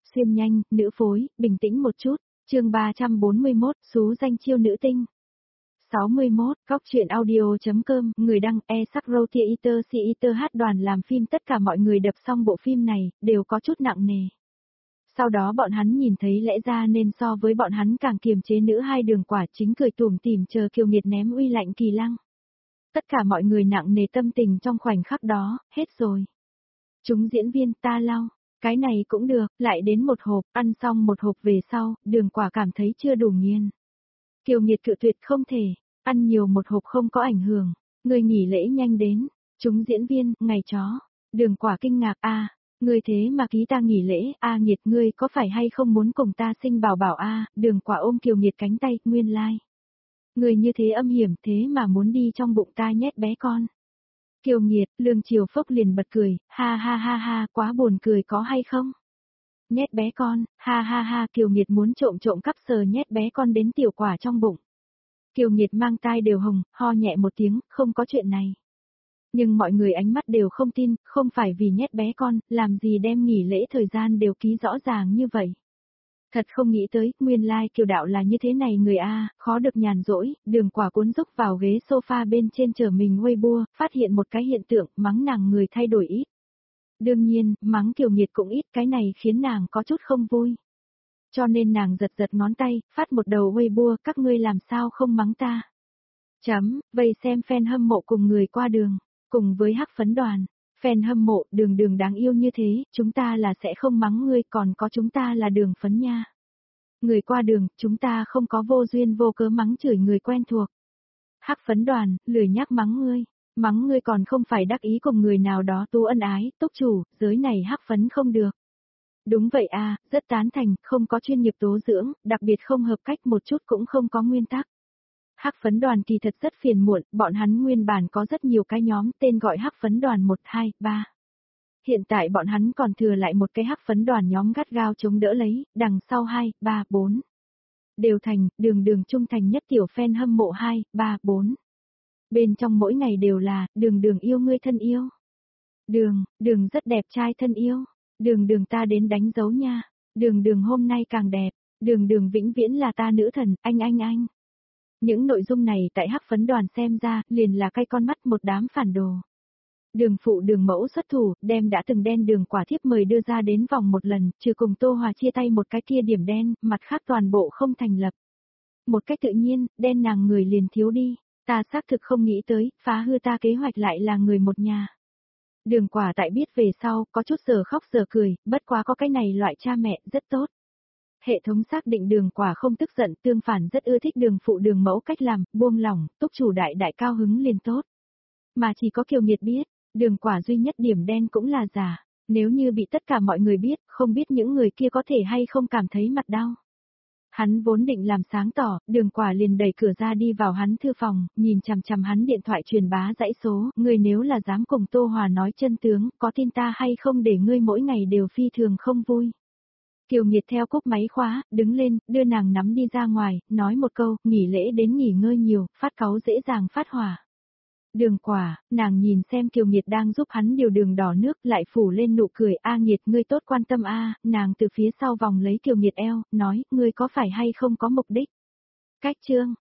Xuyên nhanh, nữ phối, bình tĩnh một chút. Chương 341, xú danh chiêu nữ tinh. 61, góc truyện audio.com, người đăng e-sắc-rô-tia-iter si-iter hát đoàn làm phim. Tất cả mọi người đập xong bộ phim này, đều có chút nặng nề. Sau đó bọn hắn nhìn thấy lẽ ra nên so với bọn hắn càng kiềm chế nữ hai Đường Quả chính cười tủm tỉm chờ Kiều Nghiệt ném uy lạnh Kỳ Lăng. Tất cả mọi người nặng nề tâm tình trong khoảnh khắc đó, hết rồi. Chúng diễn viên ta lau, cái này cũng được, lại đến một hộp, ăn xong một hộp về sau, Đường Quả cảm thấy chưa đủ nghiền. Kiều Nghiệt cự tuyệt không thể, ăn nhiều một hộp không có ảnh hưởng, người nghỉ lễ nhanh đến, chúng diễn viên, ngày chó. Đường Quả kinh ngạc ngươi thế mà ký ta nghỉ lễ, Nghiệt ngươi có phải hay không muốn cùng ta sinh bảo bảo Đường Quả ôm Kiều Nghiệt cánh tay, nguyên lai. Ngươi như thế âm hiểm thế mà muốn đi trong bụng ta nhét bé con. Kiều Nghiệt, Lương Triều Phốc liền bật cười, ha ha ha ha, quá buồn cười có hay không? Nhét bé con, ha ha ha, Kiều Nghiệt muốn trộm trộm cắp sờ nhét bé con đến tiểu quả trong bụng. Kiều Nghiệt mang tai đều hồng, ho nhẹ một tiếng, không có chuyện này. Nhưng mọi người ánh mắt đều không tin, không phải vì nhét bé con, làm gì đem nghỉ lễ thời gian đều ký rõ ràng như vậy. Thật không nghĩ tới, nguyên lai Kiều đạo là như thế này người khó được nhàn rỗi, Đường Quả cuốn rúc vào ghế sofa bên trên chờ mình Weibo, phát hiện một cái hiện tượng, mắng nàng người thay đổi ít. Đương nhiên, mắng Kiều Nghiệt cũng ít, cái này khiến nàng có chút không vui. Cho nên nàng giật giật ngón tay, phát một đầu Weibo, các ngươi làm sao không mắng ta. Vây xem fan hâm mộ cùng người qua đường, cùng với hắc phấn đoàn. Fan hâm mộ, Đường Đường đáng yêu như thế, chúng ta là sẽ không mắng ngươi, còn có chúng ta là Đường phấn nha. Người qua đường, chúng ta không có vô duyên vô cớ mắng chửi người quen thuộc. Hắc phấn đoàn, lười nhác mắng ngươi còn không phải đắc ý cùng người nào đó tu ân ái, túc chủ, giới này hắc phấn không được. Đúng vậy rất tán thành, không có chuyên nghiệp tố dưỡng, đặc biệt không hợp cách một chút cũng không có nguyên tắc. Hắc phấn đoàn kỳ thật rất phiền muộn, bọn hắn nguyên bản có rất nhiều cái nhóm tên gọi Hắc phấn đoàn 1, 2, 3. Hiện tại bọn hắn còn thừa lại một cái Hắc phấn đoàn nhóm gắt gao chống đỡ lấy, đằng sau 2, 3, 4. Đều thành, Đường Đường trung thành nhất tiểu fan hâm mộ 2, 3, 4. Bên trong mỗi ngày đều là, Đường Đường yêu ngươi thân yêu. Đường rất đẹp trai thân yêu. Đường ta đến đánh dấu nha. Đường hôm nay càng đẹp. Đường vĩnh viễn là ta nữ thần, anh. Những nội dung này tại Hắc phấn đoàn xem ra, liền là cay con mắt một đám phản đồ. Đường phụ Đường mẫu xuất thủ, đem đã từng đen Đường Quả thiếp mời đưa ra đến vòng một lần, trừ cùng Tô Hòa chia tay một cái kia điểm đen, mặt khác toàn bộ không thành lập. Một cách tự nhiên, đen nàng người liền thiếu đi, ta xác thực không nghĩ tới, phá hư ta kế hoạch lại là người một nhà. Đường Quả tại biết về sau, có chút giờ khóc giờ cười, bất quá có cái này loại cha mẹ, rất tốt. Hệ thống xác định Đường Quả không tức giận, tương phản rất ưa thích Đường phụ Đường mẫu cách làm, buông lỏng, túc chủ đại cao hứng liền tốt. Mà chỉ có Kiều Nghiệt biết, Đường Quả duy nhất điểm đen cũng là giả, nếu như bị tất cả mọi người biết, không biết những người kia có thể hay không cảm thấy mặt đau. Hắn vốn định làm sáng tỏ, Đường Quả liền đẩy cửa ra đi vào hắn thư phòng, nhìn chằm chằm hắn điện thoại truyền bá dãy số, ngươi nếu là dám cùng Tô Hòa nói chân tướng, có tin ta hay không để ngươi mỗi ngày đều phi thường không vui. Kiều Nghiệt theo cúp máy khóa, đứng lên, đưa nàng nắm đi ra ngoài, nói một câu, nghỉ lễ đến nghỉ ngơi nhiều, phát cáu dễ dàng phát hỏa. Đường Quả, nàng nhìn xem Kiều Nghiệt đang giúp hắn điều đường đỏ nước, lại phủ lên nụ cười, Nghiệt ngươi tốt quan tâm nàng từ phía sau vòng lấy Kiều Nghiệt eo, nói, ngươi có phải hay không có mục đích. Cách chương,